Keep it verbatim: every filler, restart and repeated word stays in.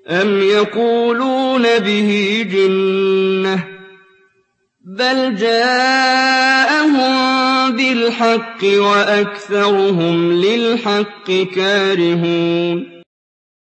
أَمْ يَقُولُونَ بِهِ جِنَّةٌ بَلْ جَاءَهُم بِالْحَقِّ وَأَكْثَرُهُمْ لِلْحَقِّ كَارِهُونَ